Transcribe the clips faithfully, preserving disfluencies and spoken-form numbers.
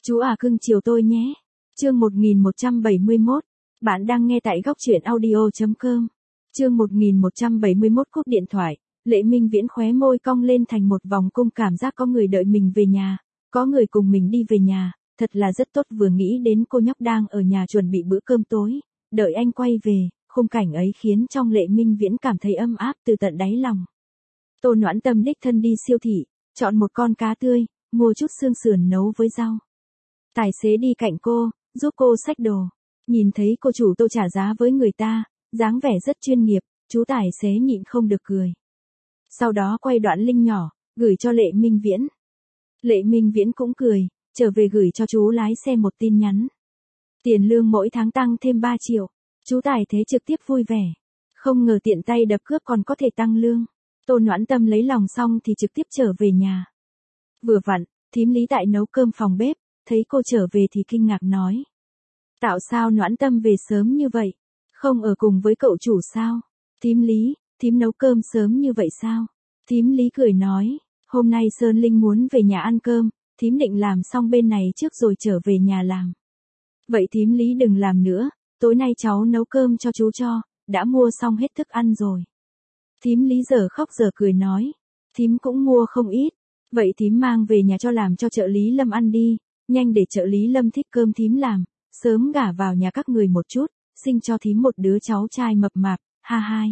Chú à cưng chiều tôi nhé. Chương một nghìn một trăm bảy mươi mốt. Bạn đang nghe tại góc truyện audio chấm com. Chương một nghìn một trăm bảy mươi mốt cúp điện thoại, Lệ Minh Viễn khóe môi cong lên thành một vòng cung, cảm giác có người đợi mình về nhà, có người cùng mình đi về nhà, thật là rất tốt. Vừa nghĩ đến cô nhóc đang ở nhà chuẩn bị bữa cơm tối, đợi anh quay về, khung cảnh ấy khiến trong Lệ Minh Viễn cảm thấy âm áp từ tận đáy lòng. Tô Noãn Tâm đích thân đi siêu thị, chọn một con cá tươi, mua chút xương sườn nấu với rau. Tài xế đi cạnh cô, giúp cô xách đồ. Nhìn thấy cô chủ Tô trả giá với người ta, dáng vẻ rất chuyên nghiệp, chú tài xế nhịn không được cười. Sau đó quay đoạn link nhỏ, gửi cho Lệ Minh Viễn. Lệ Minh Viễn cũng cười, trở về gửi cho chú lái xe một tin nhắn. Tiền lương mỗi tháng tăng thêm ba triệu, chú tài thế trực tiếp vui vẻ. Không ngờ tiện tay đập cướp còn có thể tăng lương. Tô Noãn Tâm lấy lòng xong thì trực tiếp trở về nhà. Vừa vặn, thím Lý tại nấu cơm phòng bếp, thấy cô trở về thì kinh ngạc nói. Tạo sao Noãn Tâm về sớm như vậy? Không ở cùng với cậu chủ sao? Thím Lý, thím nấu cơm sớm như vậy sao? Thím Lý cười nói, hôm nay Sơn Linh muốn về nhà ăn cơm, thím định làm xong bên này trước rồi trở về nhà làm. Vậy thím Lý đừng làm nữa, tối nay cháu nấu cơm cho chú cho, đã mua xong hết thức ăn rồi. Thím Lý giờ khóc giờ cười nói, thím cũng mua không ít, vậy thím mang về nhà cho làm cho trợ lý Lâm ăn đi, nhanh để trợ lý Lâm thích cơm thím làm, sớm gả vào nhà các người một chút, sinh cho thím một đứa cháu trai mập mạp, ha hai.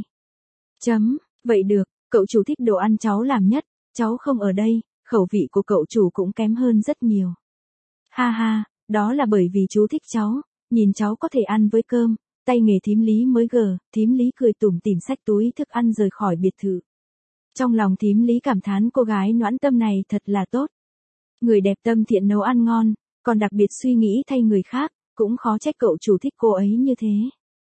Chấm, vậy được, cậu chủ thích đồ ăn cháu làm nhất, cháu không ở đây, khẩu vị của cậu chủ cũng kém hơn rất nhiều. Ha ha, đó là bởi vì chú thích cháu, nhìn cháu có thể ăn với cơm, tay nghề thím Lý mới gờ, thím Lý cười tủm tỉm xách túi thức ăn rời khỏi biệt thự. Trong lòng thím Lý cảm thán cô gái Noãn Tâm này thật là tốt. Người đẹp tâm thiện nấu ăn ngon, còn đặc biệt suy nghĩ thay người khác, cũng khó trách cậu chủ thích cô ấy như thế.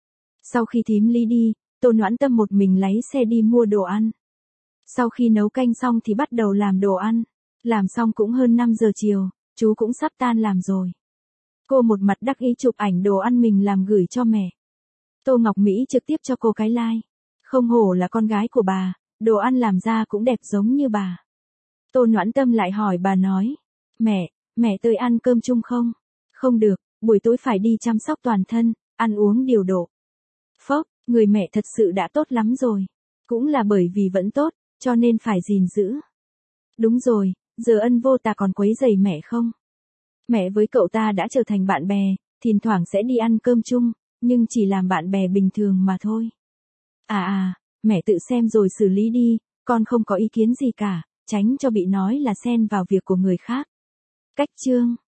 Sau khi thím Lý đi, Tô Noãn Tâm một mình lái xe đi mua đồ ăn. Sau khi nấu canh xong thì bắt đầu làm đồ ăn. Làm xong cũng hơn năm giờ chiều, chú cũng sắp tan làm rồi. Cô một mặt đắc ý chụp ảnh đồ ăn mình làm gửi cho mẹ. Tô Ngọc Mỹ trực tiếp cho cô cái like. Không hổ là con gái của bà, đồ ăn làm ra cũng đẹp giống như bà. Tô Noãn Tâm lại hỏi bà nói, mẹ, mẹ tới ăn cơm chung không? Không được, buổi tối phải đi chăm sóc toàn thân, ăn uống điều độ. Phốc, người mẹ thật sự đã tốt lắm rồi. Cũng là bởi vì vẫn tốt, cho nên phải gìn giữ. Đúng rồi, giờ Ân Vô Tà còn quấy rầy mẹ không? Mẹ với cậu ta đã trở thành bạn bè, thỉnh thoảng sẽ đi ăn cơm chung, nhưng chỉ làm bạn bè bình thường mà thôi. À à, mẹ tự xem rồi xử lý đi, con không có ý kiến gì cả, tránh cho bị nói là xen vào việc của người khác. Cách chương